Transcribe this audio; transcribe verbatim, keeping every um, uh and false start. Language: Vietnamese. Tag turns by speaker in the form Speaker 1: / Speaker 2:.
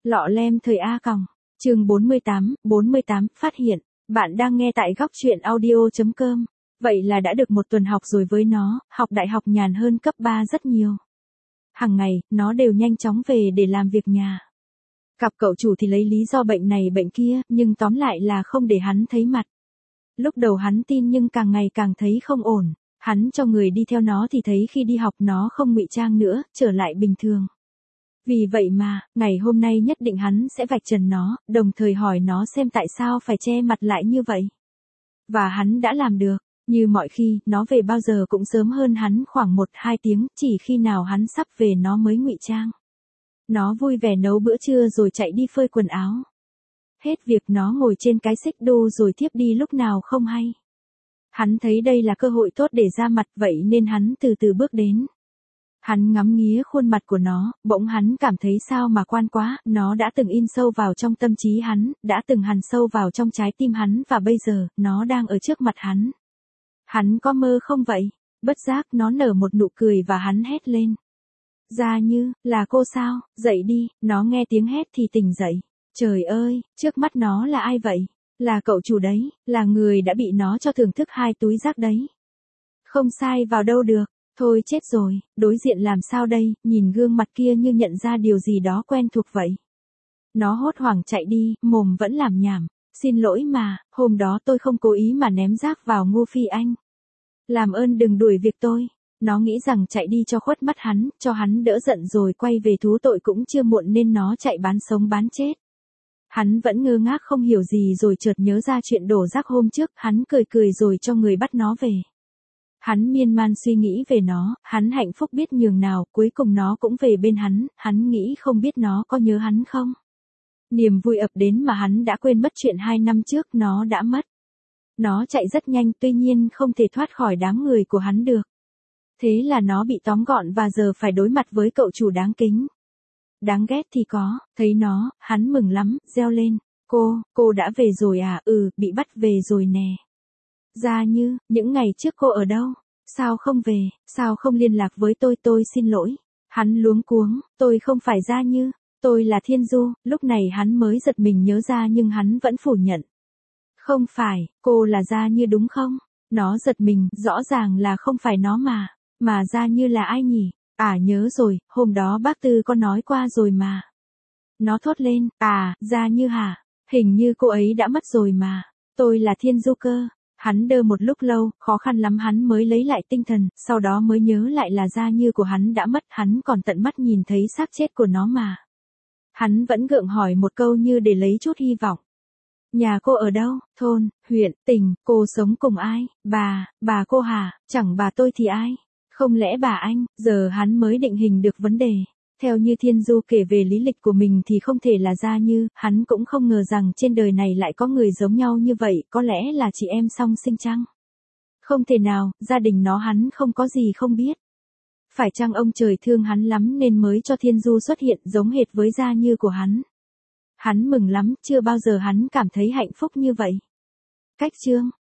Speaker 1: Lọ lem thời A còng, chương bốn mươi tám, bốn mươi tám, phát hiện, bạn đang nghe tại góc truyện audio chấm com. Vậy là đã được một tuần học rồi với nó, học đại học nhàn hơn cấp ba rất nhiều. Hàng ngày, nó đều nhanh chóng về để làm việc nhà. Cặp cậu chủ thì lấy lý do bệnh này bệnh kia, nhưng tóm lại là không để hắn thấy mặt. Lúc đầu hắn tin nhưng càng ngày càng thấy không ổn, hắn cho người đi theo nó thì thấy khi đi học nó không ngụy trang nữa, trở lại bình thường. Vì vậy mà, ngày hôm nay nhất định hắn sẽ vạch trần nó, đồng thời hỏi nó xem tại sao phải che mặt lại như vậy. Và hắn đã làm được, như mọi khi, nó về bao giờ cũng sớm hơn hắn khoảng một hai tiếng, chỉ khi nào hắn sắp về nó mới ngụy trang. Nó vui vẻ nấu bữa trưa rồi chạy đi phơi quần áo. Hết việc nó ngồi trên cái xích đu rồi thiếp đi lúc nào không hay. Hắn thấy đây là cơ hội tốt để ra mặt vậy nên hắn từ từ bước đến. Hắn ngắm nghía khuôn mặt của nó, bỗng hắn cảm thấy sao mà quan quá, nó đã từng in sâu vào trong tâm trí hắn, đã từng hằn sâu vào trong trái tim hắn và bây giờ, nó đang ở trước mặt hắn. Hắn có mơ không vậy? Bất giác nó nở một nụ cười và hắn hét lên. Gia Như, là cô sao? Dậy đi, nó nghe tiếng hét thì tỉnh dậy. Trời ơi, trước mắt nó là ai vậy? Là cậu chủ đấy, là người đã bị nó cho thưởng thức hai túi rác đấy. Không sai vào đâu được. Thôi chết rồi, đối diện làm sao đây, nhìn gương mặt kia như nhận ra điều gì đó quen thuộc vậy. Nó hốt hoảng chạy đi, mồm vẫn làm nhảm. Xin lỗi mà, hôm đó tôi không cố ý mà ném rác vào Ngô Phi Anh. Làm ơn đừng đuổi việc tôi. Nó nghĩ rằng chạy đi cho khuất mắt hắn, cho hắn đỡ giận rồi quay về thú tội cũng chưa muộn nên nó chạy bán sống bán chết. Hắn vẫn ngơ ngác không hiểu gì rồi chợt nhớ ra chuyện đổ rác hôm trước, hắn cười cười rồi cho người bắt nó về. Hắn miên man suy nghĩ về nó, hắn hạnh phúc biết nhường nào, cuối cùng nó cũng về bên hắn, hắn nghĩ không biết nó có nhớ hắn không. Niềm vui ập đến mà hắn đã quên mất chuyện hai năm trước nó đã mất. Nó chạy rất nhanh tuy nhiên không thể thoát khỏi đám người của hắn được. Thế là nó bị tóm gọn và giờ phải đối mặt với cậu chủ đáng kính. Đáng ghét thì có, thấy nó, hắn mừng lắm, reo lên. Cô, cô đã về rồi à? Ừ, bị bắt về rồi nè. Gia Như, những ngày trước cô ở đâu? Sao không về, sao không liên lạc với tôi, tôi xin lỗi. Hắn luống cuống, tôi không phải Gia Như, tôi là Thiên Du, lúc này hắn mới giật mình nhớ ra nhưng hắn vẫn phủ nhận. Không phải, cô là Gia Như đúng không? Nó giật mình, rõ ràng là không phải nó mà, mà Gia Như là ai nhỉ? À nhớ rồi, hôm đó bác Tư có nói qua rồi mà. Nó thốt lên, à, Gia Như hả? Hình như cô ấy đã mất rồi mà, tôi là Thiên Du cơ. Hắn đơ một lúc lâu, khó khăn lắm hắn mới lấy lại tinh thần, sau đó mới nhớ lại là Gia Như của hắn đã mất, hắn còn tận mắt nhìn thấy xác chết của nó mà. Hắn vẫn gượng hỏi một câu như để lấy chút hy vọng. Nhà cô ở đâu? Thôn, huyện, tỉnh, cô sống cùng ai? Bà, bà cô hả? Chẳng bà tôi thì ai? Không lẽ bà anh? Giờ hắn mới định hình được vấn đề. Theo như Thiên Du kể về lý lịch của mình thì không thể là Gia Như, hắn cũng không ngờ rằng trên đời này lại có người giống nhau như vậy, có lẽ là chị em song sinh chăng? Không thể nào, gia đình nó hắn không có gì không biết. Phải chăng ông trời thương hắn lắm nên mới cho Thiên Du xuất hiện giống hệt với Gia Như của hắn? Hắn mừng lắm, chưa bao giờ hắn cảm thấy hạnh phúc như vậy. Cách chương